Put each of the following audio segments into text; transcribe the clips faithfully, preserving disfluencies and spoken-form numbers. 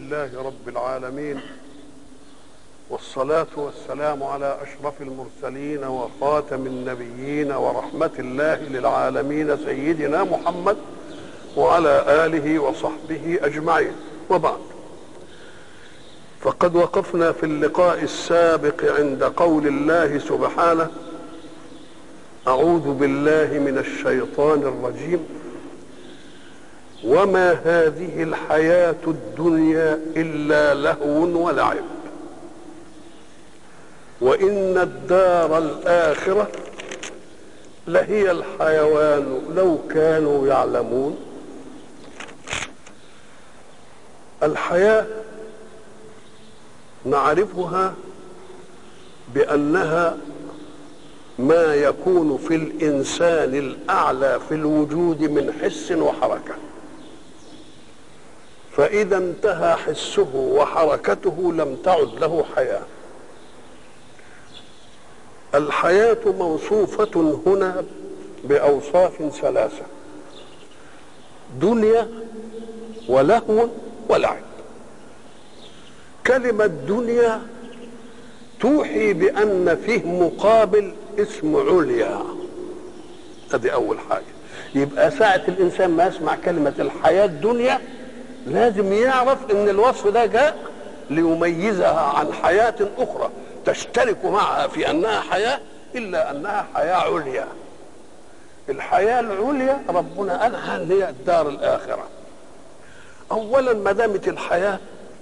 لله رب العالمين، والصلاة والسلام على أشرف المرسلين وخاتم النبيين ورحمة الله للعالمين سيدنا محمد وعلى آله وصحبه أجمعين، وبعد. فقد وقفنا في اللقاء السابق عند قول الله سبحانه: أعوذ بالله من الشيطان الرجيم، وما هذه الحياة الدنيا إلا لهو ولعب وإن الدار الآخرة لهي الحيوان لو كانوا يعلمون. الحياة نعرفها بأنها ما يكون في الإنسان الأعلى في الوجود من حس وحركة، فإذا انتهى حسه وحركته لم تعد له حياة. الحياة موصوفة هنا بأوصاف ثلاثة: دنيا ولهو ولعب. كلمة دنيا توحي بأن فيه مقابل اسم عليا، هذه أول حاجة. يبقى ساعة الإنسان ما يسمع كلمة الحياة الدنيا لازم يعرف ان الوصف ده جاء ليميزها عن حياة اخرى تشترك معها في انها حياة، الا انها حياة عليا. الحياة العليا ربنا قالها اللي هي الدار الاخرة. اولا ما دامت الحياة،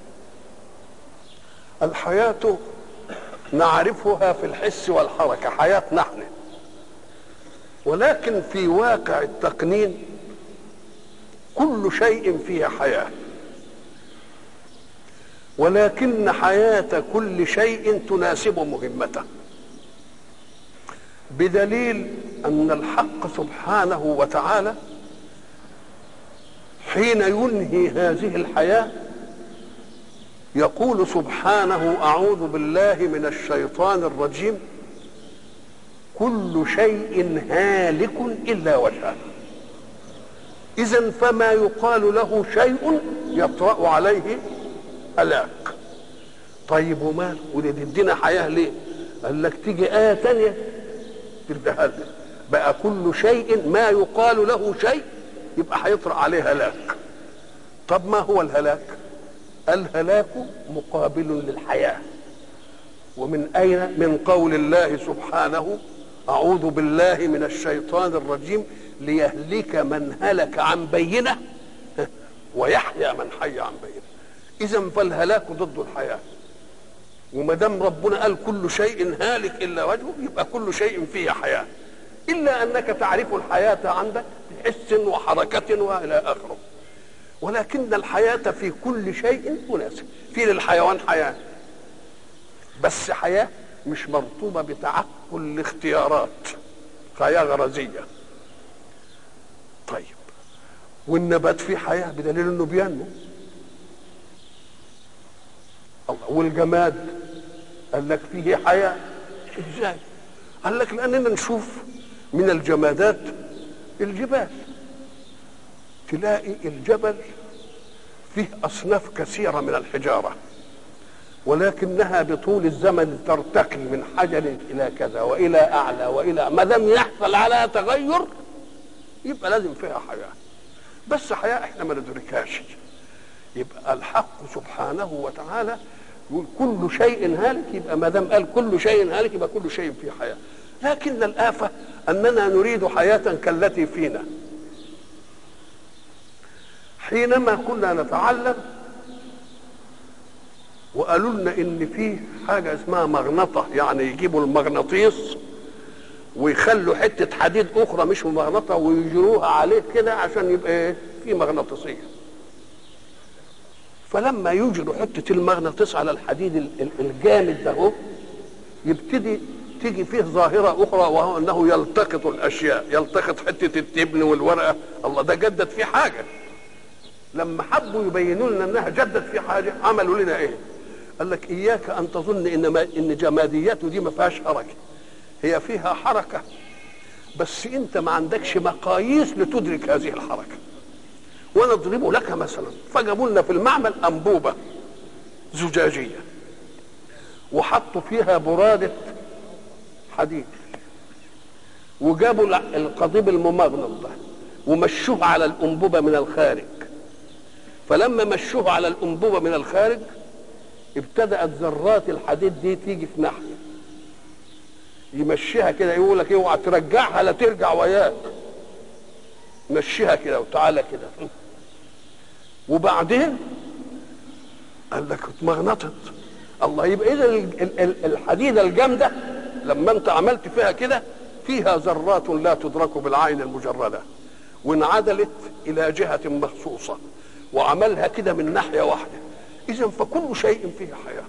الحياة نعرفها في الحس والحركة، حياة نحن، ولكن في واقع التقنين كل شيء فيه حياة، ولكن حياة كل شيء تناسب مهمته، بدليل أن الحق سبحانه وتعالى حين ينهي هذه الحياة يقول سبحانه: أعوذ بالله من الشيطان الرجيم، كل شيء هالك إلا وجهه. إذن فما يقال له شيء يطرأ عليه هلاك. طيب ومال ودي تدينا حياة ليه؟ قال لك تيجي آية تانية تردها لنا بقى كل شيء ما يقال له شيء يبقى هيطرأ عليه هلاك. طب ما هو الهلاك؟ الهلاك مقابل للحياة. ومن أين؟ من قول الله سبحانه: أعوذ بالله من الشيطان الرجيم ليهلك من هلك عن بينة ويحيى من حي عن بينة. إذن فالهلاك ضد الحياة، وما دام ربنا قال كل شيء هالك إلا وجهه يبقى كل شيء فيه حياة، إلا أنك تعرف الحياة عندك بحس وحركة وإلى آخره. ولكن الحياة في كل شيء مناسب. في للحيوان حياة، بس حياة مش مرطوبة بتعقل الاختيارات، حياة غرزية. طيب والنبات فيه حياة بدليل انه بينمو. الله. والجماد قال لك فيه حياة. ازاي؟ قال لك لاننا نشوف من الجمادات الجبال، تلاقي الجبل فيه اصناف كثيرة من الحجارة، ولكنها بطول الزمن ترتقي من حجر الى كذا والى اعلى والى، ما دام يحصل على تغير يبقى لازم فيها حياة، بس حياة احنا ما ندركهاش. يبقى الحق سبحانه وتعالى يقول كل شيء هالك، يبقى ما دام قال كل شيء هالك يبقى كل شيء فيه حياة. لكن الآفة أننا نريد حياة كالتي فينا. حينما كنا نتعلم وقالوا لنا إن فيه حاجة اسمها مغنطة، يعني يجيبوا المغناطيس ويخلوا حتة حديد أخرى مش مغنطة ويجروها عليه كده عشان يبقى إيه؟ في مغناطيسية. فلما يجروا حتة المغناطيس على الحديد الجامد ده هو يبتدي تيجي فيه ظاهرة أخرى، وهو أنه يلتقط الأشياء، يلتقط حتة التبن والورقة. الله، ده جدد في حاجة. لما حبوا يبينوا لنا أنها جدد في حاجة عملوا لنا إيه؟ قال لك إياك أن تظن إن ما إن جمادياته دي ما فيهاش حركة، هي فيها حركة بس أنت ما عندكش مقاييس لتدرك هذه الحركة. ونضرب لك مثلا، فجابوا لنا في المعمل أنبوبة زجاجيه وحطوا فيها براده حديد وجابوا القضيب الممغنط ده ومشوه على الانبوبه من الخارج. فلما مشوه على الانبوبه من الخارج ابتدأت ذرات الحديد دي تيجي في ناحيه، يمشيها كده يقول لك اوعى ترجعها لا ترجع وياك، مشيها كده وتعالى كده. وبعدين قال لك اتمغنطت. الله، يبقى اذا الحديده الجامده لما انت عملت فيها كده فيها ذرات لا تدرك بالعين المجرده، وانعدلت الى جهه مخصوصه وعملها كده من ناحيه واحده. اذا فكل شيء فيه حياه،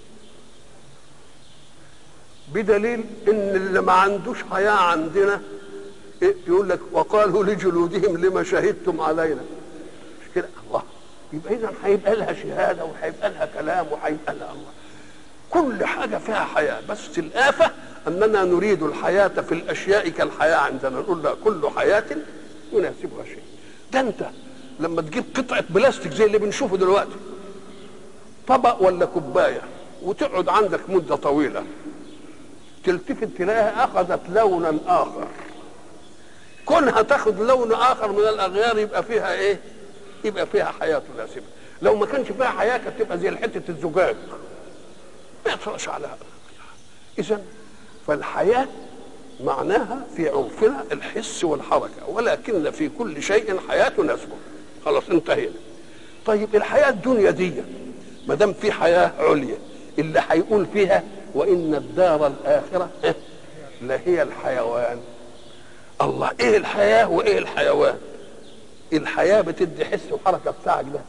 بدليل ان اللي ما عندوش حياه عندنا يقول لك وقالوا لجلودهم لما شهدتم علينا، مش كده؟ الله، يبقى اذا هيبقى لها شهاده وهيبقى لها كلام وهيبقى لها الله، كل حاجه فيها حياه. بس الآفة اننا نريد الحياه في الاشياء كالحياه عندنا، نقول لا، كل حياه يناسبها شيء. ده انت لما تجيب قطعه بلاستيك زي اللي بنشوفه دلوقتي، طبق ولا كوبايه، وتقعد عندك مده طويله، تلتفت تلاقيها اخذت لونا اخر. كونها تاخذ لون اخر من الاغيار يبقى فيها ايه؟ يبقى فيها حياه تناسبها. لو ما كانش فيها حياه كانت تبقى زي حته الزجاج ما يطرش على هذا. اذا فالحياه معناها في عرفنا الحس والحركه، ولكن في كل شيء حياه تناسبه. خلاص انتهينا. طيب الحياه الدنيا دي ما دام في حياه عليا اللي هيقول فيها وان الدار الاخره لهي الحيوان. الله، ايه الحياه وايه الحيوان؟ الحياه بتدي حس وحركه بتاعك ده،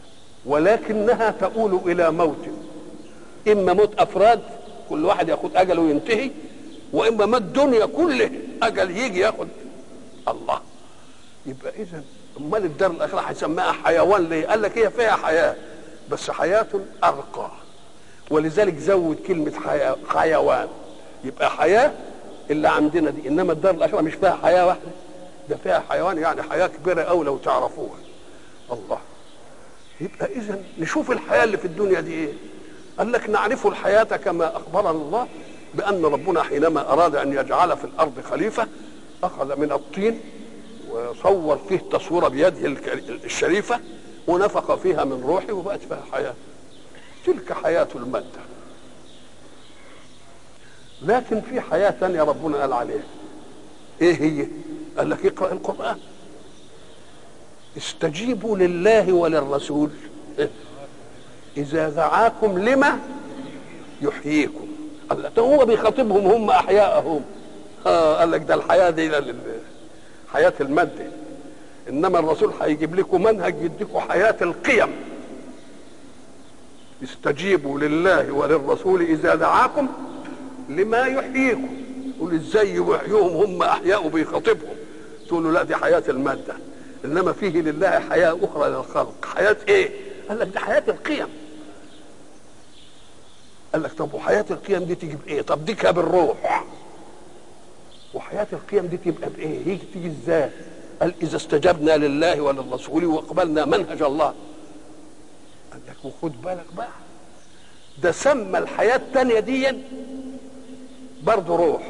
ولكنها تؤول الى موت، اما موت افراد كل واحد ياخد اجله وينتهي، واما موت الدنيا كله اجل يجي ياخد. الله، يبقى اذا امال الدار الاخره هيسميها حيوان ليه؟ قال لك هي فيها حياه بس حياه ارقى، ولذلك زود كلمه حياة حيوان، يبقى حياه اللي عندنا دي، انما الدار الاخره مش فيها حياه واحده، ده فيها حيوان، يعني حياه كبيره قوي لو تعرفوها. الله، يبقى اذا نشوف الحياه اللي في الدنيا دي ايه. قال لك نعرف الحياه كما اخبرنا الله بان ربنا حينما اراد ان يجعل في الارض خليفه اخذ من الطين وصور فيه تصوير بيده الشريفه ونفخ فيها من روحه وبقت فيها حياه. تلك حياه الماده. لكن في حياه ثانيه ربنا قال عليها، ايه هي؟ قال لك اقرا القران، استجيبوا لله وللرسول اذا دعاكم لما يحييكم. قال لك هو بيخاطبهم هم احياءهم. اه قال لك ده الحياه دي حياه الماده، انما الرسول هيجيب لكم منهج يديكم حياه القيم. استجيبوا لله وللرسول اذا دعاكم لما يحييكم. يقول ازاي يحييهم هم احياء وبيخاطبهم؟ تقول له لا، دي حياه الماده، انما فيه لله حياه اخرى للخلق. حياه ايه؟ قال لك دي حياه القيم. قال لك طب وحياه القيم دي تيجي بايه؟ طب دي بالروح، وحياه القيم دي تبقى بايه؟ هي تيجي ازاي؟ قال اذا استجبنا لله وللرسول واقبلنا منهج الله. قال لك وخد بالك بقى، ده سمى الحياه الثانيه دي برضه روح،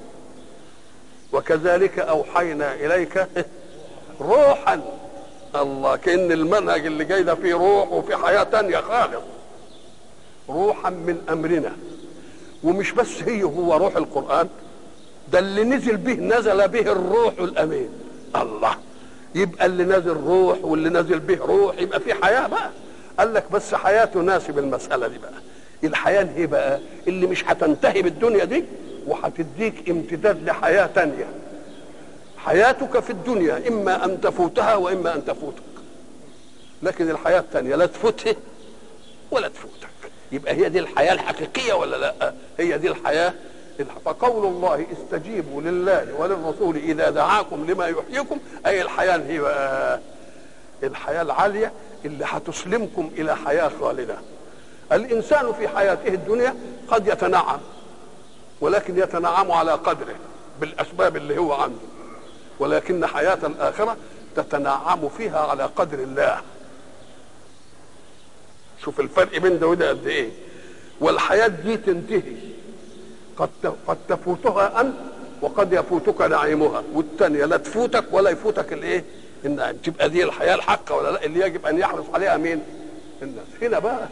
وكذلك اوحينا اليك روحا. الله، كأن المنهج اللي جاي ده فيه روح وفي حياه تانيه خالص. روحا من امرنا. ومش بس هي هو روح القران، ده اللي نزل به نزل به الروح الامين. الله، يبقى اللي نزل روح واللي نزل به روح، يبقى في حياه بقى. قال لك بس حياه تناسب المساله دي بقى. الحياه ايه بقى؟ اللي مش هتنتهي بالدنيا دي وهتديك امتداد لحياه تانيه. حياتك في الدنيا اما ان تفوتها واما ان تفوتك، لكن الحياه الثانيه لا تفوتها ولا تفوتك. يبقى هي دي الحياه الحقيقيه ولا لا؟ هي دي الحياه. فقول الله استجيبوا لله وللرسول اذا دعاكم لما يحييكم، اي الحياه هي الحياه العاليه اللي هتسلمكم الى حياه خالده. الانسان في حياته الدنيا قد يتنعم، ولكن يتنعم على قدره بالاسباب اللي هو عنده، ولكن حياه الاخره تتنعم فيها على قدر الله. شوف الفرق بين ده وده قد ايه. والحياه دي تنتهي، قد قد تفوتها انت وقد يفوتك نعيمها، والثانيه لا تفوتك ولا يفوتك الايه؟ النعيم. تبقى دي الحياه الحقه ولا لا؟ اللي يجب ان يحرص عليها مين؟ الناس. هنا بقى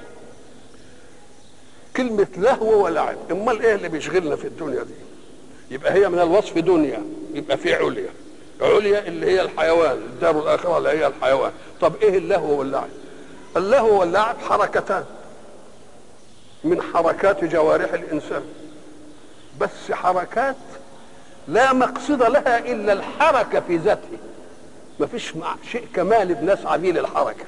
كلمه لهو ولعب، امال ايه اللي بيشغلنا في الدنيا دي؟ يبقى هي من الوصف دنيا، يبقى في عليا، عليا اللي هي الحيوان، الدار الاخره اللي هي الحيوان. طب ايه اللهو واللعب؟ اللهو واللعب حركتان من حركات جوارح الانسان، بس حركات لا مقصد لها الا الحركه في ذاته، ما فيش شيء كمال بنسعى به للحركه.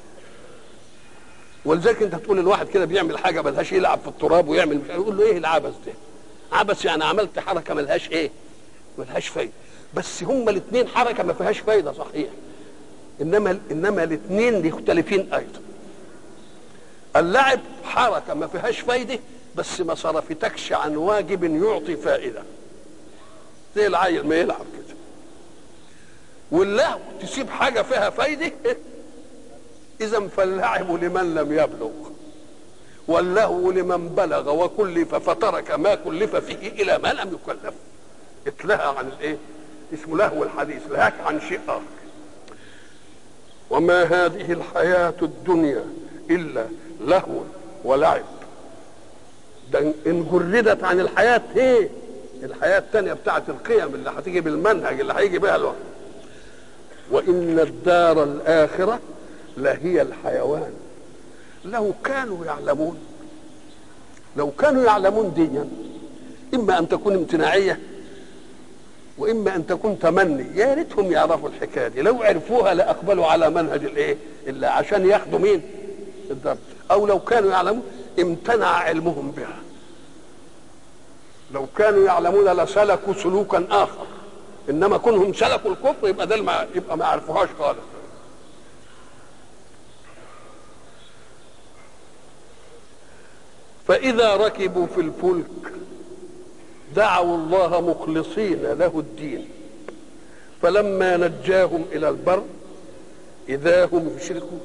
ولذلك انت تقول الواحد كده بيعمل حاجه ملهاش، يلعب في التراب ويعمل مش، يقول له ايه العبث ده؟ عبث يعني عملت حركه ملهاش ايه؟ ملهاش فايده. بس هما الاثنين حركه ما فيهاش فايده صحيح، انما انما الاثنين مختلفين ايضا. اللعب حركه ما فيهاش فايده بس ما صرفتكش عن واجب يعطي فائده، زي العيل ما يلعب كده. واللهو تسيب حاجه فيها فايده، اذا فاللعب لمن لم يبلغ واللهو لمن بلغ وكلف فترك ما كلف فيه الى ما لم يكلف. اتلهى عن الايه؟ اسمه لهو الحديث، لهاك عن شيء اخر. وما هذه الحياه الدنيا الا لهو ولعب. ده ان جردت عن الحياه ايه؟ الحياه الثانيه بتاعت القيم اللي هتيجي بالمنهج اللي هيجي بها الوقت. وان الدار الاخره لهي الحيوان لو كانوا يعلمون. لو كانوا يعلمون ديا، اما ان تكون امتناعيه واما ان تكون تمني. يا ريتهم يعرفوا الحكايه دي، لو عرفوها لاقبلوا على منهج الايه؟ الا عشان ياخدوا مين؟ الدار. او لو كانوا يعلمون امتنع علمهم بها. لو كانوا يعلمون لسلكوا سلوكا اخر، انما كونهم سلكوا الكفر يبقى ده ما يبقى ما عرفوهاش خالص. فإذا ركبوا في الفلك دعوا الله مخلصين له الدين فلما نجاهم إلى البر إذا هم يشركون.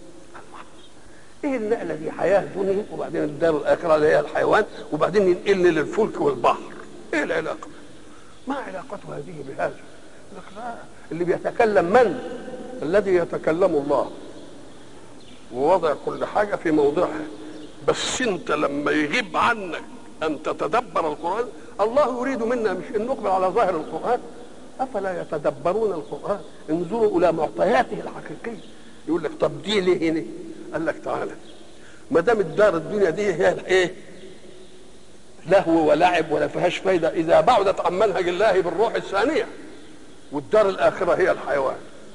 إيه النقلة دي؟ حياة دنيا وبعدين الدار الآخرة اللي هي الحيوان وبعدين ينقلني للفلك والبحر. إيه العلاقة؟ ما علاقة هذه بهذا؟ لا، اللي بيتكلم من؟ الذي يتكلم الله ووضع كل حاجة في موضعها. بس انت لما يغيب عنك ان تتدبر القرآن، الله يريد منا مش ان نقبل على ظاهر القرآن. افلا يتدبرون القرآن؟ انظروا الى معطياته الحقيقية. يقول لك طب دي ليه هنا؟ قال لك تعالى، ما دام الدار الدنيا دي هي الايه؟ لهو ولعب ولا فيهاش فايدة اذا بعدت عن منهج الله بالروح الثانية، والدار الاخرة هي الحيوان.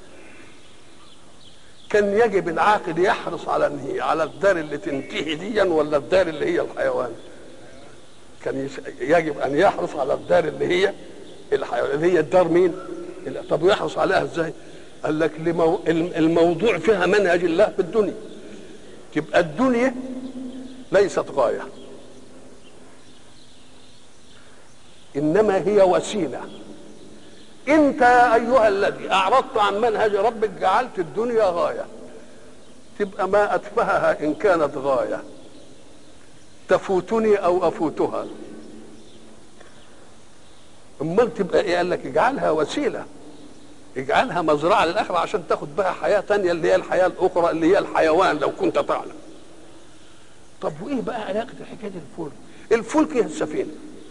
كان يجب العاقل يحرص على انهي على الدار اللي تنتهي ديا ولا الدار اللي هي الحيوان؟ كان يجب ان يحرص على الدار اللي هي الحيوان، اللي هي الدار مين؟ طب ويحرص عليها ازاي؟ قال لك لمو... الموضوع فيها منهج الله في الدنيا. تبقى الدنيا ليست غايه، انما هي وسيله. انت يا ايها الذي اعرضت عن منهج ربك جعلت الدنيا غايه، تبقى ما اتفهها ان كانت غايه تفوتني او افوتها. امال تبقى ايه؟ قال لك اجعلها وسيله، اجعلها مزرعه للاخره عشان تاخد بها حياه تانية اللي هي الحياه الاخرى اللي هي الحيوان لو كنت تعلم. طب وايه بقى علاقه الحكايه دي الفلك؟ الفلك هي السفينه،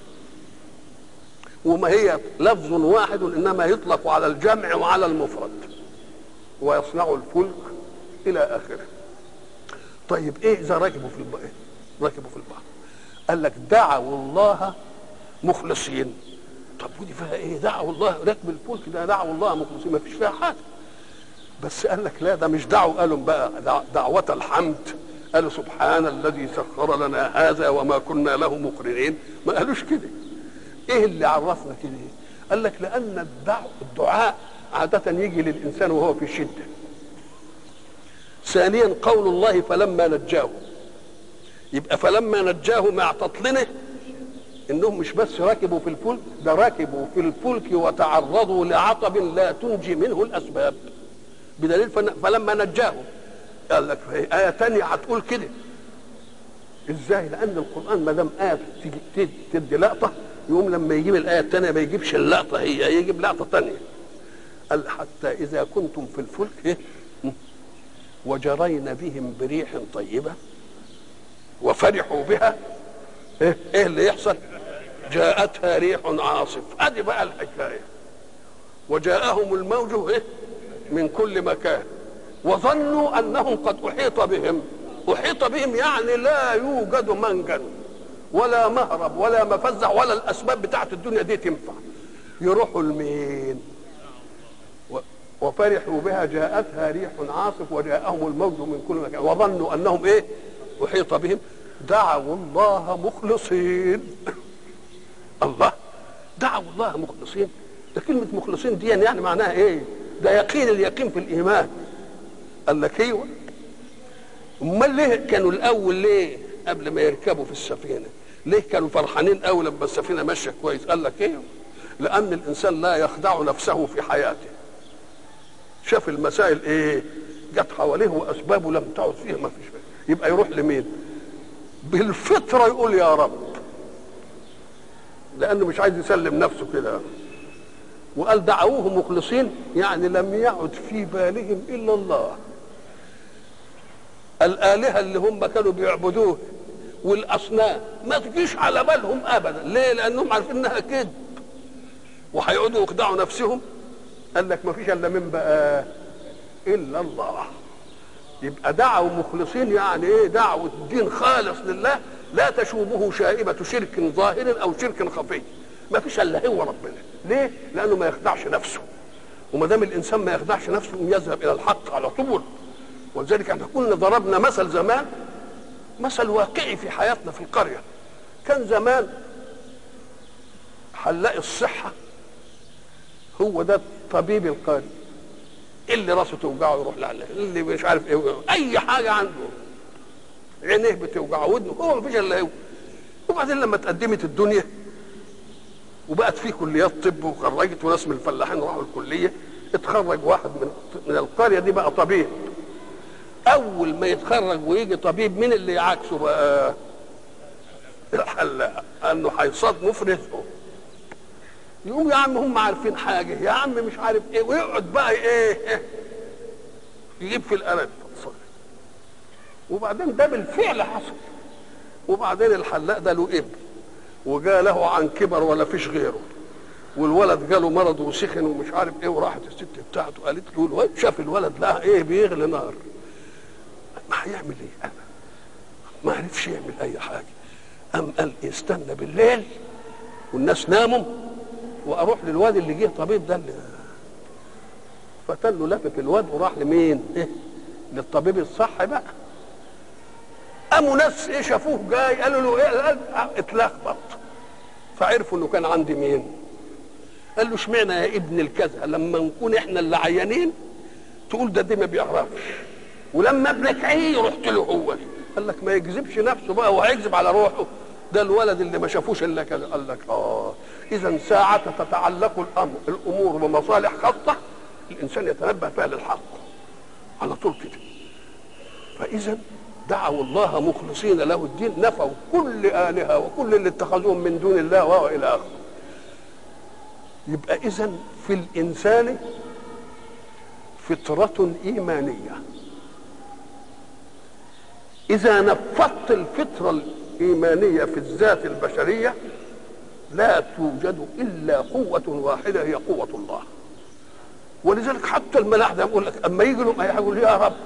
وما هي لفظ واحد انما يطلق على الجمع وعلى المفرد، ويصنع الفلك الى اخره. طيب ايه اذا ركبوا في البحر؟ ركبوا في البحر قال لك دعوا الله مخلصين. طب ودي فيها ايه؟ دعوا الله، ركب الفلك ده دعوا الله مخلصين، ما فيش فيها حاجه. بس قال لك لا، ده مش دعوا، قالوا بقى دعوة الحمد، قالوا سبحان الذي سخر لنا هذا وما كنا له مقرنين. ما قالوش كده. ايه اللي عرفنا كده؟ قال لك لان الدعوة الدعاء عادة يجي للانسان وهو في شدة. ثانيا قول الله فلما نجاه، يبقى فلما نجاه مع تطلنه انهم مش بس ركبوا في الفلك، ده ركبوا في الفلك وتعرضوا لعطب لا تنجي منه الاسباب، بدليل فلما نجاه قال لك في آية تانية هتقول كده. ازاي؟ لأن القرآن ما دام آية تدي, تدي لقطة، يقوم لما يجيب الآية التانية ما يجيبش اللقطة هي، يجيب لقطة تانية. قال حتى إذا كنتم في الفلك إيه؟ وجرين بهم بريح طيبة وفرحوا بها، إيه, إيه اللي يحصل؟ جاءتها ريح عاصف. أدي بقى الحكاية. وجاءهم الموج إيه؟ من كل مكان وظنوا أنهم قد أحيط بهم. أحيط بهم يعني لا يوجد منجا ولا مهرب ولا مفزع ولا الأسباب بتاعت الدنيا دي تنفع. يروحوا لمين؟ وفرحوا بها جاءتها ريح عاصف وجاءهم الموج من كل مكان وظنوا أنهم إيه؟ أحيط بهم دعوا الله مخلصين. الله، دعوا الله مخلصين. ده كلمة مخلصين دي يعني معناها إيه؟ ده يقين، اليقين في الإيمان. قال لك ايوه. امال ليه كانوا الاول، ليه قبل ما يركبوا في السفينه ليه كانوا فرحانين قوي لما السفينه ماشيه كويس؟ قال لك ايوه، لان الانسان لا يخدع نفسه في حياته. شاف المسائل ايه جت حواليه واسبابه لم تعد فيه، ما فيش فيه. يبقى يروح لمين؟ بالفطره يقول يا رب، لانه مش عايز يسلم نفسه كده. وقال دعوه مخلصين يعني لم يعد في بالهم الا الله. الآلهة اللي هم كانوا بيعبدوه والأصنام ما تجيش على بالهم أبدا. ليه؟ لأنهم عارفين إنها كذب وهيقعدوا يخدعوا نفسهم. قال لك ما فيش إلا من بقى إلا الله. يبقى دعوا مخلصين يعني إيه؟ دعوة الدين خالص لله لا تشوبه شائبة شرك ظاهر أو شرك خفي. ما فيش إلا هو ربنا. ليه؟ لأنه ما يخدعش نفسه، وما دام الإنسان ما يخدعش نفسه يذهب إلى الحق على طول. ولذلك احنا كنا ضربنا مثل زمان، مثل واقعي في حياتنا في القرية. كان زمان حلاق الصحة هو ده طبيب القرية، اللي راسه توجعه يروح لعلاج، اللي مش عارف ايه اي حاجة عنده، عينيه بتوجعه، ودنه، هو ما فيش الا هو. وبعدين لما تقدمت الدنيا وبقت في كليات طب وخرجت وناس من الفلاحين راحوا الكلية، اتخرج واحد من من القرية دي بقى طبيب. اول ما يتخرج ويجي طبيب مين اللي يعاكسه بقى؟ الحلاق، انه هيصادمه في رزقه. يقوم يا عم هم عارفين حاجه، يا عم مش عارف ايه، ويقعد بقى ايه يجيب في القلم. وبعدين ده بالفعل حصل. وبعدين الحلاق ده له ابن وجاء له عن كبر ولا فيش غيره، والولد جاله مرض وسخن ومش عارف ايه، وراحت الست بتاعته قالت له الولد شاف الولد لا ايه بيغلي نار، ما هيعمل ايه؟ انا ما عرفش يعمل اي حاجه. قام قال استنى بالليل والناس ناموا واروح للواد اللي جه طبيب ده اللي فتن له لفف الواد وراح لمين؟ ايه؟ للطبيب الصح بقى. قاموا ناس ايه شافوه جاي قالوا له ايه؟ اتلخبط، فعرفوا انه كان عندي مين؟ قال له اشمعنى يا ابن الكذا لما نكون احنا اللي عيانين تقول ده دي ما بيعرفش، ولما ابنك عيه رحت له هو. قال لك ما يكذبش نفسه بقى وهيكذب على روحه، ده الولد اللي ما شافوش الا كذا. قال لك اه اذا ساعة تتعلق الامر الامور بمصالح خاصة الانسان يتنبه فيها للحق على طول كده. فاذا دعوا الله مخلصين له الدين، نفوا كل آلهة وكل اللي اتخذوهم من دون الله والى اخره. يبقى اذا في الانسان فطرة ايمانية. اذا نفضت الفطرة الايمانية في الذات البشرية لا توجد الا قوة واحدة هي قوة الله. ولذلك حتى الملاحدة يقول لك اما يجي لهم اي حاجة يقول يا رب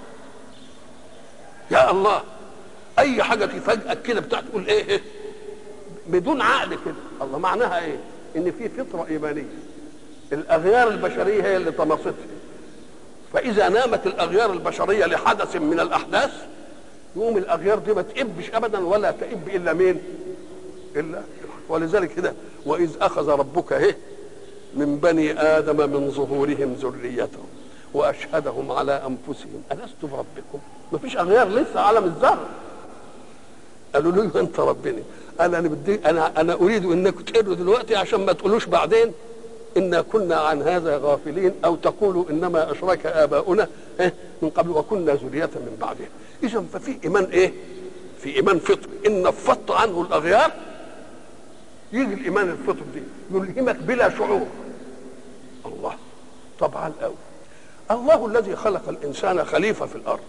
يا الله، اي حاجة تفاجئك كده بتاع تقول ايه, إيه بدون عقل كده. الله معناها ايه؟ ان في فطرة ايمانية، الاغيار البشرية هي اللي طمستها. فاذا نامت الاغيار البشرية لحدث من الاحداث يقوم الاغيار دي ما تئبش ابدا ولا تئب الا مين؟ الا. ولذلك كده واذ اخذ ربك ايه من بني ادم من ظهورهم ذريتهم واشهدهم على انفسهم الست بربكم. ما فيش اغيار لسه عالم الذر. قالوا له انت ربنا. قال انا بدي انا انا اريد انكم تقروا دلوقتي عشان ما تقولوش بعدين انا كنا عن هذا غافلين او تقولوا انما اشرك اباؤنا إيه؟ من قبل وكنا ذرية من بعده. إذا ففي إيمان إيه؟ في إيمان فطري، إن نفضت عنه الأغيار يجي الإيمان الفطري دي يلهمك بلا شعور. الله طبعا قوي. الله الذي خلق الإنسان خليفة في الأرض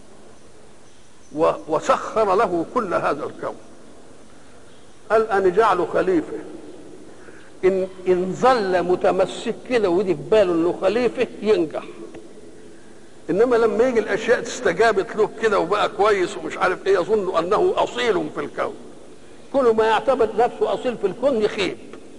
وسخر له كل هذا الكون، قال أنا جعله خليفة. إن إن ظل متمسك كده ودي في باله إنه خليفة ينجح، إنما لما يجي الأشياء استجابت له كده وبقى كويس ومش عارف إيه يظن أنه أصيل في الكون. كل ما يعتبر نفسه أصيل في الكون يخيب.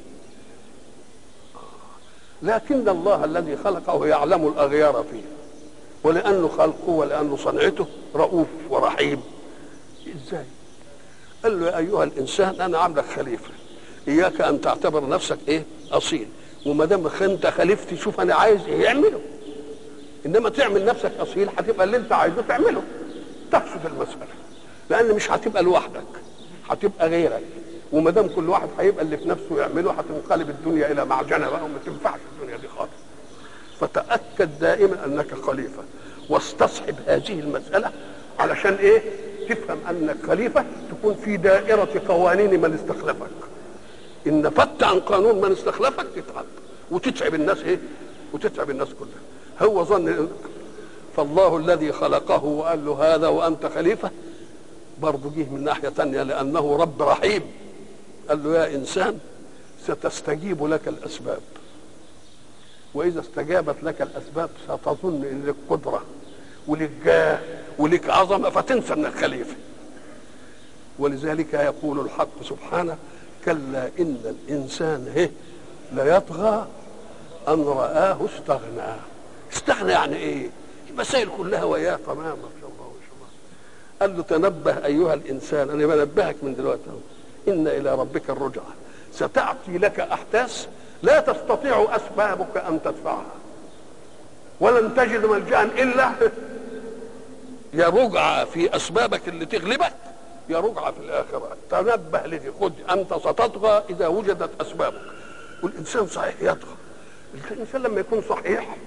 لكن الله الذي خلقه يعلم الأغيار فيه، ولأنه خلقه ولأنه صنعته رؤوف ورحيم. إزاي؟ قال له يا أيها الإنسان أنا عاملك خليفة، إياك أن تعتبر نفسك إيه؟ أصيل، وما دام أنت خليفتي شوف أنا عايز إيه يعمله. إنما تعمل نفسك أصيل هتبقى اللي أنت عايزه تعمله، تفسد المسألة، لأن مش هتبقى لوحدك، هتبقى غيرك، وما دام كل واحد هيبقى اللي في نفسه يعمله هتنقلب الدنيا إلى معجنة بقى وما تنفعش الدنيا دي خالص. فتأكد دائما أنك خليفة، واستصحب هذه المسألة علشان إيه؟ تفهم أنك خليفة تكون في دائرة قوانين من استخلفك. إن نفدت عن قانون من استخلفك تتعب وتتعب الناس إيه؟ وتتعب الناس كلها. هو ظن فالله الذي خلقه وقال له هذا وأنت خليفة برضه جه من ناحية تانية لأنه رب رحيم. قال له يا إنسان ستستجيب لك الأسباب، وإذا استجابت لك الأسباب ستظن إن لك قدرة ولك جاه ولك عظمة فتنسى أنك خليفة. ولذلك يقول الحق سبحانه كلا إن الإنسان هي ليطغى أن رآه استغنى. استغنى يعني إيه؟ المسائل كلها وياه تماما ما شاء الله ما شاء الله. قال له تنبه أيها الإنسان، أنا بنبهك من دلوقتي إن إلى ربك الرجعة، ستأتي لك أحداث لا تستطيع أسبابك أن تدفعها، ولن تجد ملجأ إلا يا رجعة في أسبابك اللي تغلبك يا رجعة في الآخرة. تنبه لذي، خذ أنت ستطغى إذا وجدت أسبابك. والإنسان صحيح يطغى. الإنسان لما يكون صحيح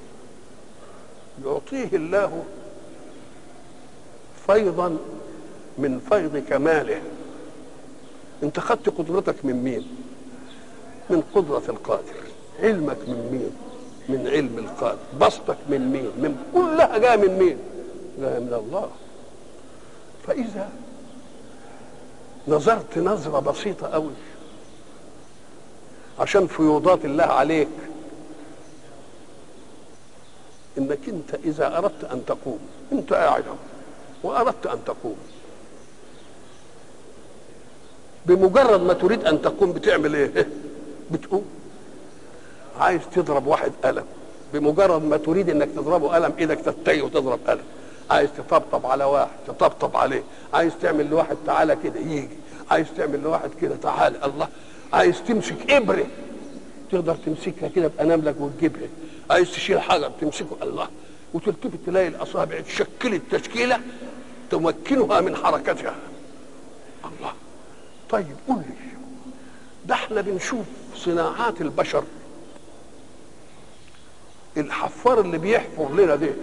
يعطيه الله فيضا من فيض كماله. انت خدت قدرتك من مين؟ من قدرة القادر. علمك من مين؟ من علم القادر. بسطك من مين؟ من كلها جاء من مين؟ جاء من الله. فإذا نظرت نظرة بسيطة قوي عشان فيوضات الله عليك، انك انت اذا اردت ان تقوم، انت قاعد واردت ان تقوم، بمجرد ما تريد ان تقوم بتعمل ايه؟ بتقوم. عايز تضرب واحد قلم، بمجرد ما تريد انك تضربه قلم ايدك تتجه وتضرب قلم. عايز تطبطب على واحد تطبطب عليه، عايز تعمل لواحد تعالى كده يجي، عايز تعمل لواحد كده تعالى. الله، عايز تمسك ابره تقدر تمسكها كده باناملك وتجيبها، عايز تشيل حجر تمسكه الله، وتلتفت تلاقي الاصابع تشكلت تشكيله تمكنها من حركتها. الله. طيب قول لي، ده احنا بنشوف صناعات البشر، الحفار اللي بيحفر لنا ده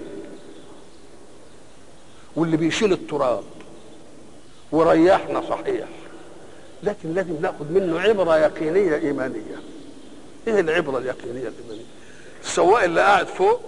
واللي بيشيل التراب وريحنا صحيح، لكن لازم ناخد منه عبره يقينيه ايمانيه. ايه العبره اليقينيه الايمانيه؟ السواق اللي قاعد فوق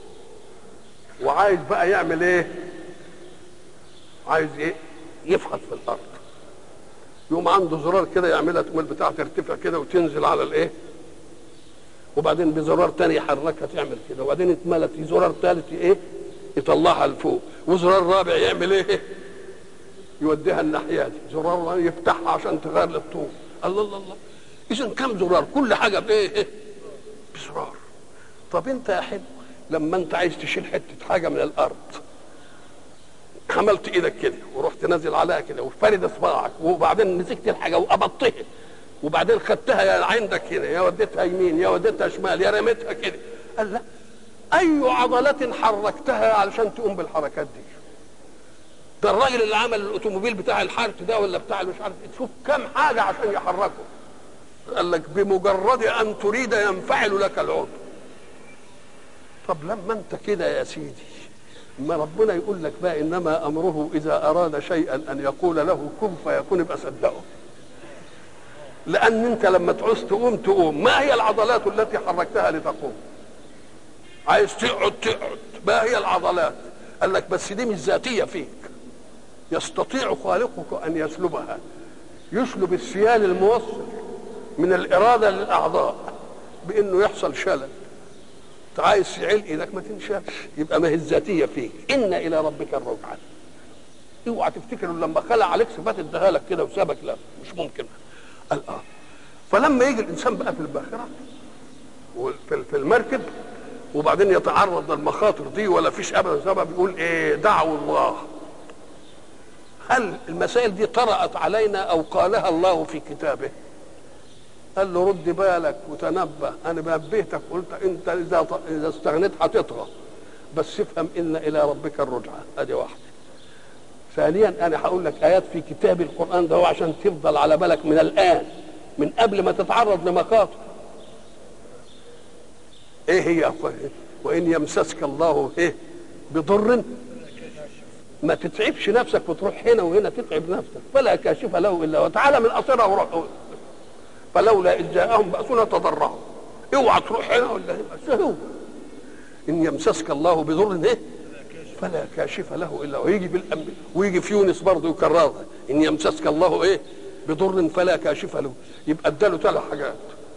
وعايز بقى يعمل ايه؟ عايز ايه؟ يفحط في الارض، يقوم عنده زرار كده يعملها تقوم البتاع ترتفع كده وتنزل على الايه، وبعدين بزرار تاني يحركها تعمل كده، وبعدين اتملت زرار ثالث ايه؟ يطلعها لفوق، وزرار رابع يعمل ايه؟ يوديها الناحيه دي، زرار يفتحها عشان تغير للطول. الله الله الله. اذا كم زرار؟ كل حاجه بايه؟ بزرار. طب انت يا حلو لما انت عايز تشيل حته حاجه من الارض، عملت ايدك كده ورحت نازل عليها كده وفرد اصبعك، وبعدين مسكت الحاجه وقبضتها، وبعدين خدتها يا عندك هنا، يا وديتها يمين يا وديتها شمال يا رميتها كده. قال لا، اي عضلات حركتها علشان تقوم بالحركات دي؟ ده الراجل اللي عمل الاوتوموبيل بتاع الحارت ده ولا بتاع مش عارف، تشوف كم حاجه عشان يحركه. قال لك بمجرد ان تريد ينفعل لك العضو. طب لما انت كده يا سيدي ما ربنا يقول لك بقى انما امره اذا اراد شيئا ان يقول له كن فيكون، يبقى صدقه. لان انت لما تعوز تقوم تقوم، ما هي العضلات التي حركتها لتقوم؟ عايز تقعد تقعد، ما هي العضلات؟ قال لك بس دي مش ذاتيه فيك، يستطيع خالقك ان يسلبها، يسلب السيال الموصل من الاراده للاعضاء بانه يحصل شلل. انت عايز تعيل ايدك ما تنشالش، يبقى ما هي الذاتيه فيك. ان الى ربك الرجعى. اوعى تفتكر لما خلق عليك صفات اداها لك كده وسابك، لا مش ممكن. قال اه فلما يجي الانسان بقى في الباخره وفي المركب وبعدين يتعرض للمخاطر دي ولا فيش ابدا سبب، يقول ايه؟ دعوا الله. هل المسائل دي طرأت علينا او قالها الله في كتابه؟ قال له رد بالك وتنبه، انا نبهتك قلت انت اذا اذا استغنيت هتطغى، بس افهم ان الى ربك الرجعى. ادي واحده. ثانيا انا هقول لك ايات في كتاب القران ده عشان تفضل على بالك من الان، من قبل ما تتعرض لمخاطر. ايه هي؟ وان يمسسك الله ايه بضر، ما تتعبش نفسك وتروح هنا وهنا تتعب نفسك، فلا كاشف له الا هو. تعالى من قصيرها وروح. فلولا اذ جاءهم باسنا تضرعوا. اوعى تروح هنا ولا هنا. هو ان يمسسك الله بضر ايه فلا كاشف له الا هو. ويجي بالانبياء ويجي في يونس برضه يكررها، ان يمسسك الله ايه بضر فلا كاشف له. يبقى اداله ثلاث حاجات.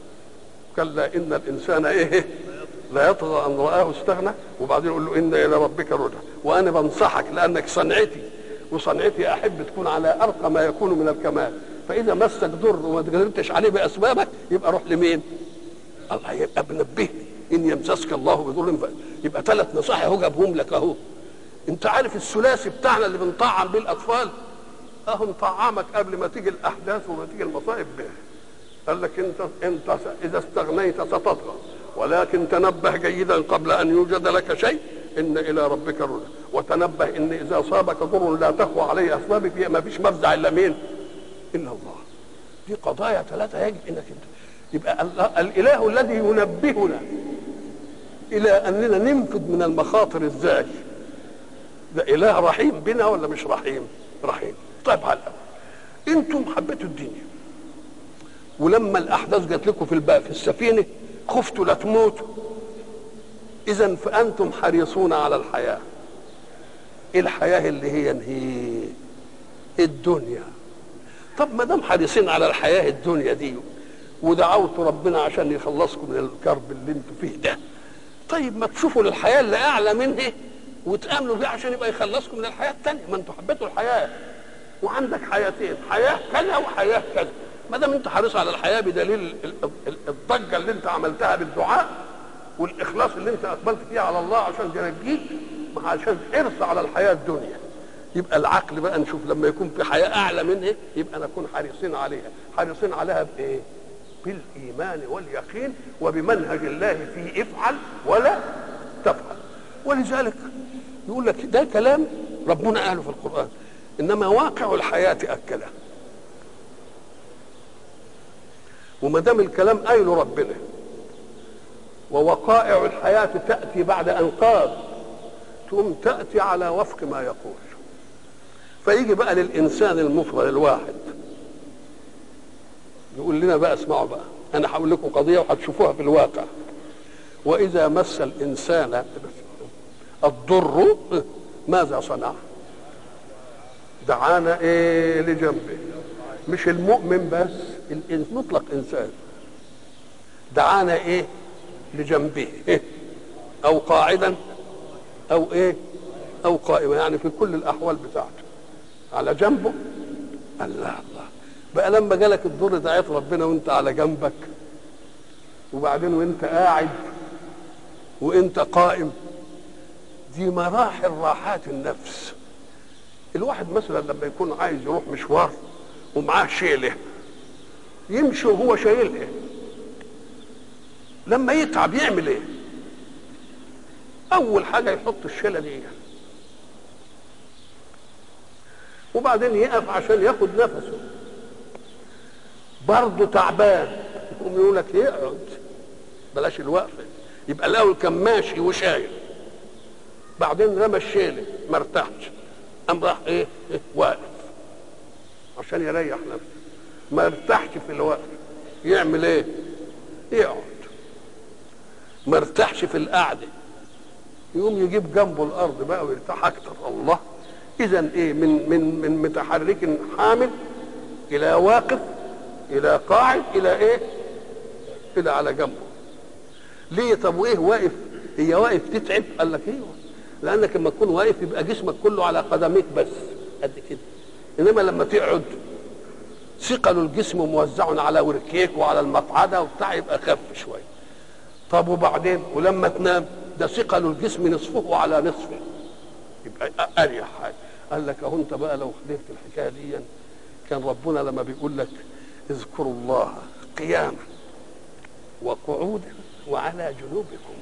كلا ان الانسان ايه لا يطغى ان رآه استغنى، وبعدين يقول له ان الى ربك الرجعى. وانا بنصحك لانك صنعتي، وصنعتي احب تكون على ارقى ما يكون من الكمال. فاذا مسك ضر وما قدرتش عليه باسبابك يبقى روح لمين؟ الله. يبقى بنبهني ان يمسسك الله بضر. يبقى ثلاث نصائح اهو جابهم لك اهو. انت عارف الثلاثي بتاعنا اللي بنطعم بيه الاطفال؟ اهو نطعمك قبل ما تيجي الاحداث وما تيجي المصائب به. قال لك انت انت اذا استغنيت ستطغى، ولكن تنبه جيدا قبل ان يوجد لك شيء ان الى ربك الرجعى. وتنبه ان اذا اصابك ضر لا تقوى عليه اسبابك، ما فيش مفزع الا مين؟ الا الله. دي قضايا ثلاثه يجب انك انت. يبقى الاله الذي ينبهنا الى اننا ننفذ من المخاطر ازاي، ده اله رحيم بنا ولا مش رحيم؟ رحيم. طيب على الاول انتم حبيتوا الدنيا، ولما الاحداث جات لكم في الباء في السفينه خفتوا لا تموتوا. اذا فانتم حريصون على الحياه. الحياه اللي هي هي الدنيا. طب ما دام حريصين على الحياه الدنيا دي ودعوتوا ربنا عشان يخلصكم من الكرب اللي انتم فيه ده، طيب ما تشوفوا للحياه اللي اعلى منها وتامنوا بيها عشان يبقى يخلصكم من الحياه الثانيه. ما انتم حبيتوا الحياه وعندك حياتين، حياه كذا وحياه كذا. ما دام انت حريص على الحياه بدليل الضجه اللي انت عملتها بالدعاء والاخلاص اللي انت اقبلت فيه على الله عشان ينجيك، عشان حرص على الحياه الدنيا، يبقى العقل بقى نشوف لما يكون في حياه اعلى منها يبقى نكون حريصين عليها. حريصين عليها بايه؟ بالايمان واليقين وبمنهج الله في افعل ولا تفعل. ولذلك يقول لك ده كلام ربنا قاله في القران، انما واقع الحياه اكله. وما دام الكلام قايله ربنا ووقائع الحياه تاتي بعد ان قال، تقوم تاتي على وفق ما يقول. فيجي بقى للانسان المفرد الواحد يقول لنا بقى اسمعوا بقى، انا هقول لكم قضيه وهتشوفوها في الواقع. واذا مس الانسان الضر ماذا صنع؟ دعانا ايه لجنبه. مش المؤمن بس، المطلق انسان دعانا ايه لجنبه، إيه؟ او قاعدا او ايه او قائما، يعني في كل الاحوال بتاعته على جنبه. الله الله بقى لما جالك الضر دعيت ربنا وانت على جنبك، وبعدين وانت قاعد وانت قائم. دي مراحل راحات النفس. الواحد مثلا لما يكون عايز يروح مشوار ومعاه شيله يمشي وهو شايلها، لما يتعب يعمل ايه؟ اول حاجه يحط الشيله دي وبعدين يقف عشان ياخد نفسه، برضه تعبان يقوم يقول لك يقعد بلاش الوقفه. يبقى الاول كان ماشي وشايل، بعدين رمى الشيله ما ارتاحش، قام راح ايه, إيه؟ واقف عشان يريح نفسه. ما ارتاحش في الوقت يعمل ايه؟ يقعد. ما ارتاحش في القعده يقوم يجيب جنبه الارض بقى ويرتاح اكتر. الله، اذا ايه؟ من من من متحرك حامل الى واقف الى قاعد الى ايه؟ الى على جنبه. ليه؟ طب وايه واقف؟ هي واقف تتعب؟ قال لك ايوه، لانك لما تكون واقف يبقى جسمك كله على قدميك بس قد كده، انما لما تقعد ثقل الجسم موزع على وركيك وعلى المقعده وبتاع يبقى خف شويه. طب وبعدين؟ ولما تنام ده ثقل الجسم نصفه على نصفه يبقى اريح حاجه. قال لك اهو انت بقى لو خدت الحكايه دي كان ربنا لما بيقول لك اذكروا الله قياما وقعودا وعلى جنوبكم،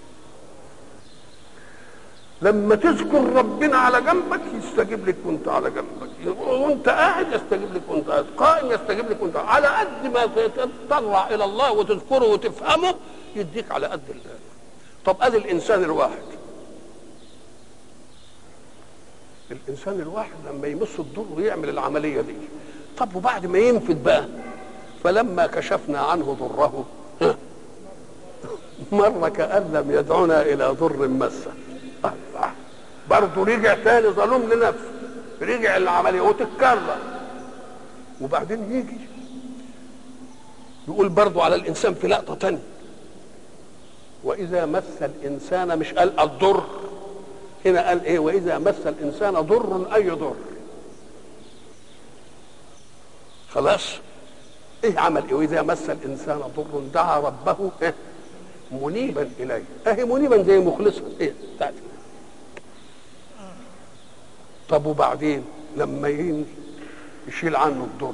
لما تذكر ربنا على جنبك يستجيب لك وانت على جنبك، وانت قاعد يستجيب لك وانت قاعد، قائم يستجيب لك وانت على قد ما تتضرع الى الله وتذكره وتفهمه يديك على قد الله. طب ادي الانسان الواحد، الانسان الواحد لما يمس الضر يعمل العمليه دي. طب وبعد ما ينفد بقى، فلما كشفنا عنه ضره مر كأن لم يدعنا الى ضر مسه. الله، برضه رجع تاني ظلوم لنفسه، رجع العمليه وتتكرر. وبعدين يجي يقول برضه على الانسان في لقطه تانيه، واذا مس الانسان، مش قال الضر هنا، قال ايه؟ واذا مس الانسان ضر اي ضر. خلاص، ايه عمل ايه؟ واذا مس الانسان ضر دعا ربه إيه؟ منيبا اليه. اهي منيبا زي مخلصا ايه بتاعت. طب وبعدين لما يشيل عنه الضر،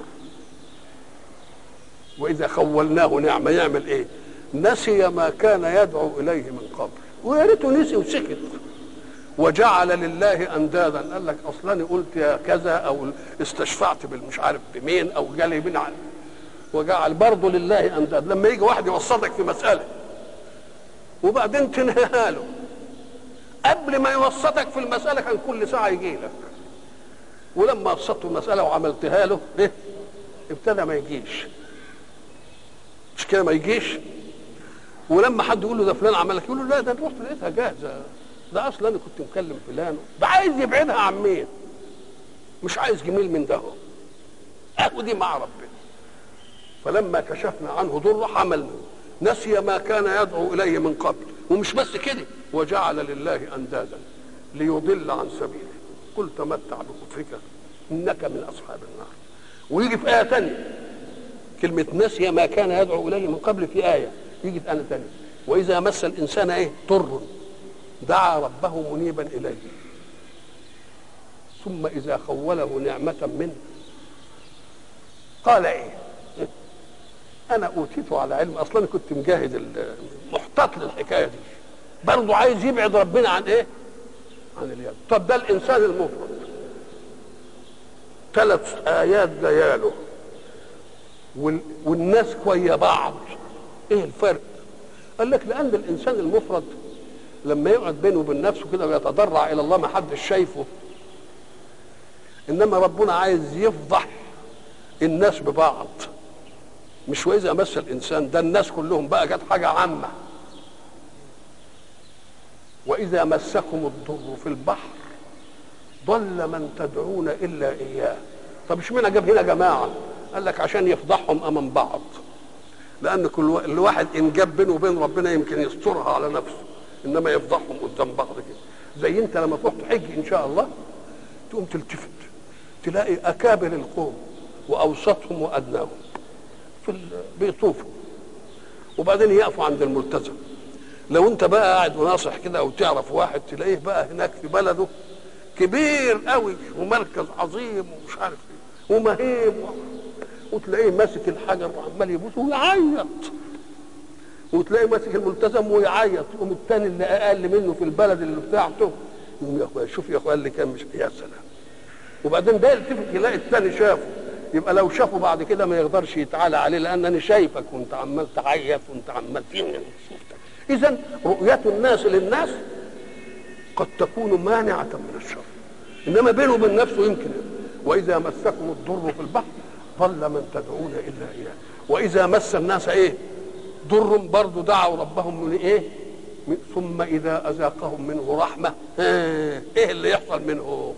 واذا خولناه نعمه يعمل ايه؟ نسي ما كان يدعو اليه من قبل، ويا ريته نسي وسكت. وجعل لله اندادا، قال لك اصلا قلت يا كذا او استشفعت بالمش عارف بمين او جالي من عن، وجعل برضه لله انداد. لما يجي واحد يوسطك في مساله وبعدين تنهيها له، قبل ما يوسطك في المساله كان كل ساعه يجي لك، ولما وسطته المساله وعملتها له ايه؟ ابتدى ما يجيش. مش كده؟ ما يجيش. ولما حد يقول له ده فلان عمل لك، يقول له لا ده رحت لقيتها جاهزه، ده اصلا انا كنت مكلم فلان، ده عايز يبعدها عن مين؟ مش عايز جميل من ده، اهو دي مع ربنا. فلما كشفنا عنه ضره حملنا، نسي ما كان يدعو اليه من قبل. ومش بس كده، وجعل لله اندادا ليضل عن سبيله، قل تمتع بكفرك انك من اصحاب النار. ويجي في ايه ثانيه كلمه نسي ما كان يدعو اليه من قبل، في ايه يجي في ايه ثانيه واذا مس الانسان ايه؟ ضر دعا ربه منيبا اليه ثم اذا خوله نعمه منه قال ايه؟ انا اوتيته على علم، اصلا كنت مجاهد محتاط للحكايه دي. برضه عايز يبعد ربنا عن ايه؟ عن اليد. طب ده الانسان المفرد، ثلاث ايات جاياله والناس ويا بعض، ايه الفرق؟ قال لك لان الانسان المفرد لما يقعد بينه وبين نفسه كده ويتضرع الى الله ما حدش شايفه، انما ربنا عايز يفضح الناس ببعض. مش واذا مس الانسان، ده الناس كلهم بقى، جت حاجه عامه. واذا مسكم الضر في البحر ضل من تدعون الا اياه. طب اشمعنى جاب هنا جماعه؟ قال لك عشان يفضحهم امام بعض، لان كل الواحد ان جاب بينه وبين ربنا يمكن يسترها على نفسه، انما يفضحهم قدام بعض كده. زي انت لما تروح تحج ان شاء الله تقوم تلتفت تلاقي اكابر القوم واوسطهم وادناهم في بيطوفوا، وبعدين يقفوا عند الملتزم. لو انت بقى قاعد وناصح كده او تعرف واحد تلاقيه بقى هناك في بلده كبير قوي ومركز عظيم ومش عارف ايه ومهيب، وتلاقيه ماسك الحجر وعمال يبوس ويعيط، وتلاقيه ماسك الملتزم ويعيط، يقوم الثاني اللي اقل منه في البلد اللي بتاعته يقوم يا اخويا شوف يا اخويا اللي كان مش يا سلام. وبعدين ده يلتفت يلاقي الثاني شافه، يبقى لو شافه بعد كده ما يقدرش يتعالى عليه، لان انا شايفك وانت عمال تعيط وانت عمال تنم. اذا رؤيه الناس للناس قد تكون مانعة من الشر، إنما بينه وبين نفسه يمكن. وإذا مسكم الضر في البحر ضل من تدعون إلا إياه، وإذا مس الناس إيه ضر برضه دعوا ربهم من إيه ثم إذا أذاقهم منه رحمة إيه اللي يحصل منه؟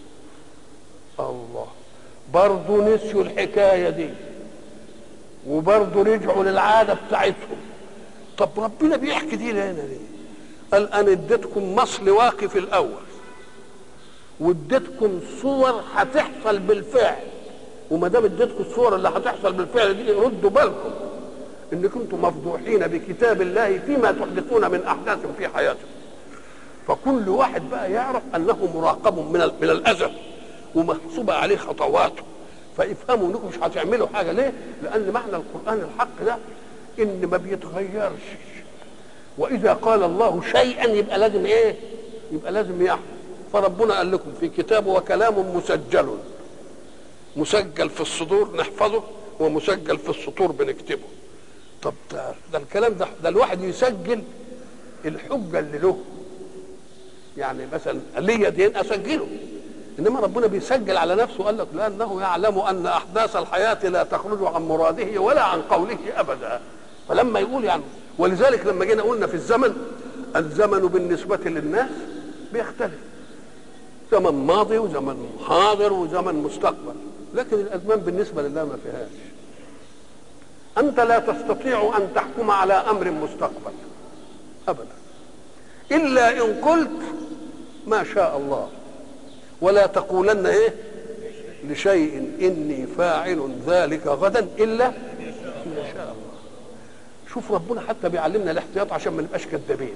الله برضه نسيوا الحكاية دي وبرضه رجعوا للعادة بتاعتهم. طب ربنا بيحكي دي لنا ليه؟ قال أنا اديتكم مصل واقي في الأول واديتكم صور هتحصل بالفعل، وما دام اديتكم الصور اللي هتحصل بالفعل دي ردوا بالكم ان كنتم مفضوحين بكتاب الله فيما تحدثون من احداث في حياتكم. فكل واحد بقى يعرف انه مراقب من من الازل ومحسوبه عليه خطواته، فافهموا انكم مش هتعملوا حاجه. ليه؟ لان معنى القران الحق ده ان ما بيتغيرش، واذا قال الله شيئا يبقى لازم ايه؟ يبقى لازم يحصل. فربنا قال لكم في كتابه وكلام مسجل، مسجل في الصدور نحفظه ومسجل في السطور بنكتبه. طب ده, ده الكلام ده ده الواحد يسجل الحجه اللي له، يعني مثلا ليا دين اسجله، انما ربنا بيسجل على نفسه. قال لك لانه يعلم ان احداث الحياه لا تخرج عن مراده ولا عن قوله ابدا. فلما يقول يعني، ولذلك لما جينا قلنا في الزمن، الزمن بالنسبه للناس بيختلف، زمن ماضي وزمن حاضر وزمن مستقبل، لكن الازمان بالنسبه لله ما فيهاش. انت لا تستطيع ان تحكم على امر مستقبل ابدا الا ان قلت ما شاء الله، ولا تقولن ايه لشيء اني فاعل ذلك غدا الا ما شاء الله. شوف ربنا حتى بيعلمنا الاحتياط عشان ما نبقاش كذابين،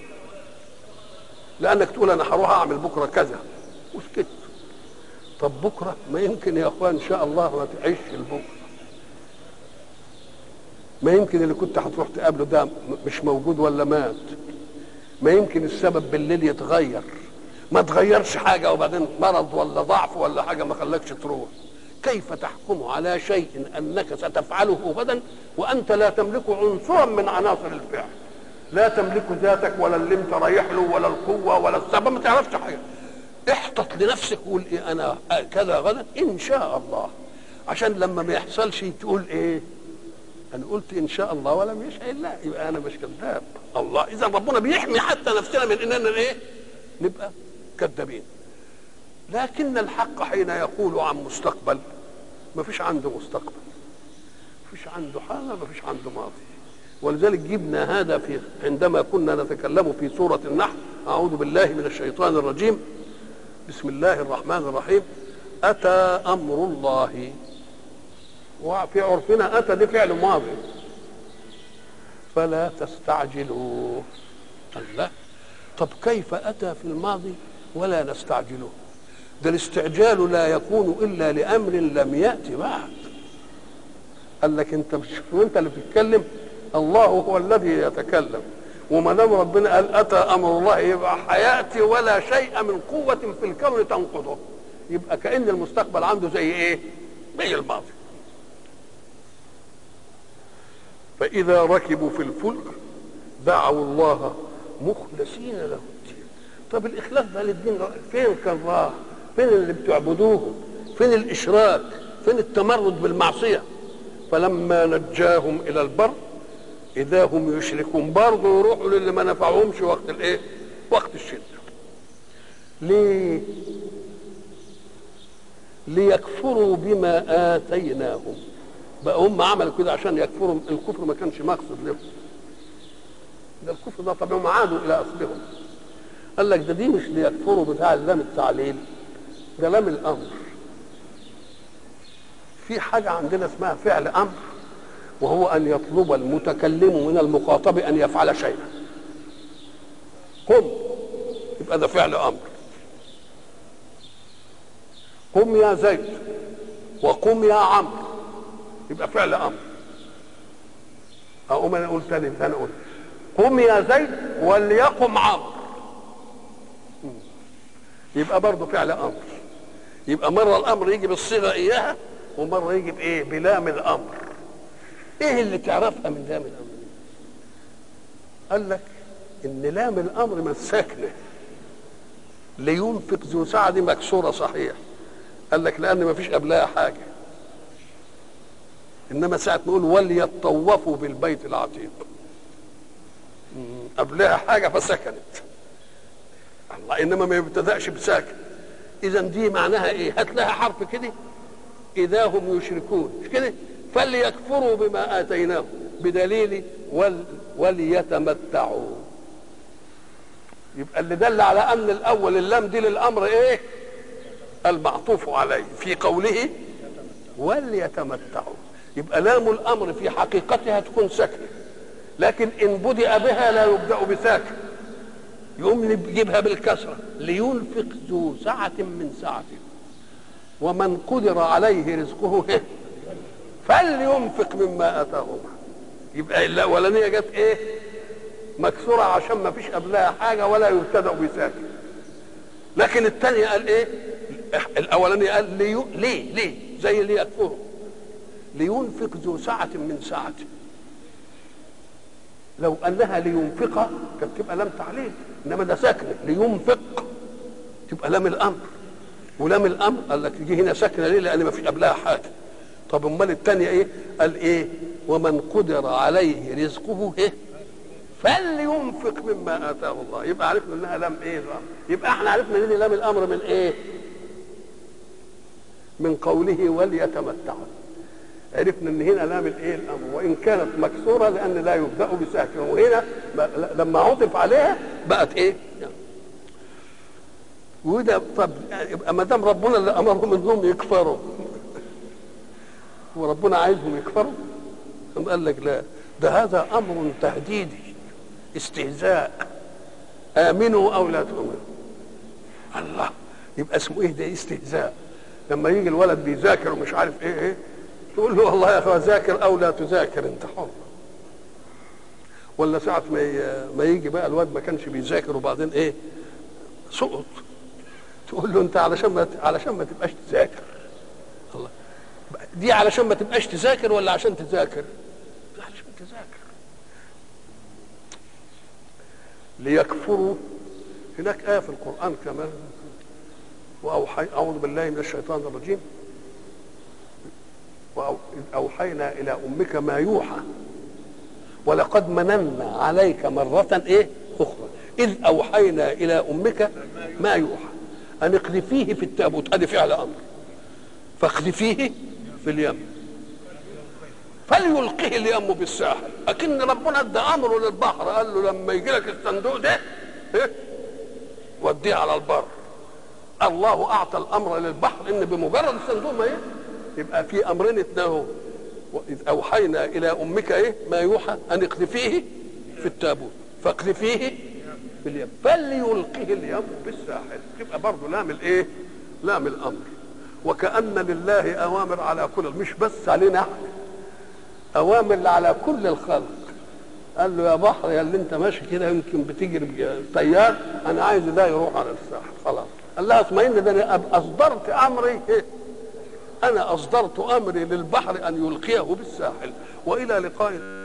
لانك تقول انا هروح اعمل بكره كذا وسكت. طب بكره ما يمكن يا اخوان ان شاء الله ما تعيش البكره، ما يمكن اللي كنت هتروح تقابله ده مش موجود ولا مات، ما يمكن السبب بالليل يتغير، ما تغيرش حاجه وبعدين مرض ولا ضعف ولا حاجه ما خلاكش تروح. كيف تحكم على شيء انك ستفعله غدا وانت لا تملك عنصرا من عناصر الفعل؟ لا تملك ذاتك ولا اللي انت رايح له ولا القوه ولا السبب، ما تعرفش حاجه. احتط لنفسك وقول ايه انا كذا غدا ان شاء الله، عشان لما ما يحصلش تقول ايه انا قلت ان شاء الله ولم يشاء الله، يبقى انا مش كذاب. الله اذا ربنا بيحمي حتى نفسنا من اننا ايه نبقى كذابين. لكن الحق حين يقول عن مستقبل ما فيش عنده مستقبل، ما فيش عنده حاجه، ما فيش عنده ماضي. ولذلك جبنا هذا في عندما كنا نتكلم في سوره النحل. اعوذ بالله من الشيطان الرجيم، بسم الله الرحمن الرحيم. اتى امر الله، وفي عرفنا اتى دي فعل ماضي، فلا تستعجلوه. الله، طب كيف اتى في الماضي ولا نستعجله؟ ده الاستعجال لا يكون الا لامر لم ياتي بعد. قال لك انت مش وانت اللي بتتكلم، الله هو الذي يتكلم، وما دام ربنا قال اتى امر الله يبقى حياتي ولا شيء من قوه في الكون تنقضه، يبقى كأن المستقبل عنده زي ايه؟ زي الماضي. فاذا ركبوا في الفلك دعوا الله مخلصين له الدين. طب الاخلاص ده للدين فين كان راح؟ فين اللي بتعبدوه؟ فين الاشراك؟ فين التمرد بالمعصيه؟ فلما نجاهم الى البر اذا هم يشركون، برضه يروحوا للي ما نفعهمش وقت الايه؟ وقت الشده. ليه؟ ليكفروا بما اتيناهم. بقى هم عملوا كده عشان يكفروا. الكفر ما كانش مقصد لهم، ده الكفر ده طبعا هم عادوا الى اصلهم. قال لك ده دي مش ليكفروا بتاع اللام التعليل، ده لام الامر. في حاجه عندنا اسمها فعل امر، وهو ان يطلب المتكلم من المخاطب ان يفعل شيئا. قم، يبقى ده فعل امر. قم يا زيد، وقم يا عمرو، يبقى فعل امر. اقوم انا اقول تاني انا اقول قم يا زيد وليقم عمرو، يبقى برضه فعل امر. يبقى مره الامر يجي بالصيغه اياها ومره يجي بايه؟ بلام الامر. ايه اللي تعرفها من لام الامر دي؟ قال لك ان لام الامر من ساكنه، لينفق ذو سعة دي مكسوره صحيح، قال لك لان ما فيش قبلها حاجه، انما ساعه نقول وليطوفوا بالبيت العتيق قبلها حاجه فسكنت الله، انما ما يبتدأش بساكن. اذا دي معناها ايه؟ هات لها حرف كده اذا هم يشركون، مش كده؟ فليكفروا بما اتيناهم بدليل ول وليتمتعوا. يبقى اللي دل على ان الاول اللام دي للامر ايه؟ المعطوف عليه في قوله وليتمتعوا. يبقى لام الامر في حقيقتها تكون ساكنه، لكن ان بدأ بها لا يبدأ بساكن، يقوم يجيبها بالكسره لينفق ذو سعة من سعته ومن قدر عليه رزقه فلينفق مما اتاه الله. يبقى الاولانيه جت ايه؟ مكسوره عشان ما فيش قبلها حاجه ولا يبتدأ بساكن، لكن الثانيه قال ايه؟ الاولانيه قال لي ليه ليه زي اللي يكفره لينفق ذو سعة من سعته. لو انها لينفق كانت تبقى لام تعليل، انما ده ساكنه لينفق تبقى لام الامر، ولام الامر قال لك تيجي هنا ساكنه ليه؟ لان ما فيش قبلها حاجه. طب امال الثانيه ايه؟ قال ايه؟ ومن قدر عليه رزقه ايه؟ فلينفق مما اتاه الله. يبقى عرفنا انها لام ايه الامر. يبقى احنا عرفنا ان لام الامر من ايه؟ من قوله وليتمتعوا. عرفنا ان هنا لام الايه؟ الامر، وان كانت مكسوره لان لا يبدا بساكن، وهنا لما عطف عليها بقت ايه؟ وده طب يبقى ما دام ربنا اللي امرهم انهم يكفروا وربنا عايزهم يكفروا، ثم قال لك لا، ده هذا امر تهديدي استهزاء، امنوا او لا تؤمنوا. الله، يبقى اسمه ايه ده؟ استهزاء. لما يجي الولد بيذاكر ومش عارف ايه ايه تقول له والله يا اخويا ذاكر او لا تذاكر انت حر. ولا ساعه ما ما يجي بقى الواد ما كانش بيذاكر وبعدين ايه سقط، تقول له انت علشان ما علشان ما تبقاش تذاكر. الله، دي علشان ما تبقاش تذاكر ولا عشان تذاكر؟ علشان تذاكر. ليكفروا. هناك آية في القرآن كمان، وأوحي أعوذ بالله من الشيطان الرجيم، وأوحينا إلى أمك ما يوحى ولقد مننا عليك مرة إيه أخرى إذ أوحينا إلى أمك ما يوحى أن اقذفيه في التابوت، هذه فعل أمر، فاقذفيه في اليم فليلقه اليم بالساحل. أكن ربنا ادى أمره للبحر، قال له لما يجي لك الصندوق ده إيه؟ وديه على البر. الله أعطى الأمر للبحر إن بمجرد الصندوق ما إيه؟ يبقى في أمرين اتناهوا. وإذ أوحينا إلى أمك إيه؟ ما يوحى أن اقذفيه في التابوت فاقذفيه في اليم فليلقه اليم بالساحل. تبقى برضه لام الإيه؟ لام الأمر. وكأن لله أوامر على كل، مش بس علينا احنا، أوامر على كل الخلق. قال له يا بحر يا اللي انت ماشي كده يمكن بتجري طيار، انا عايز ده يروح على الساحل. خلاص قال لها اطمئن، ده انا اصدرت امري إيه؟ انا اصدرت امري للبحر ان يلقيه بالساحل. والى لقاء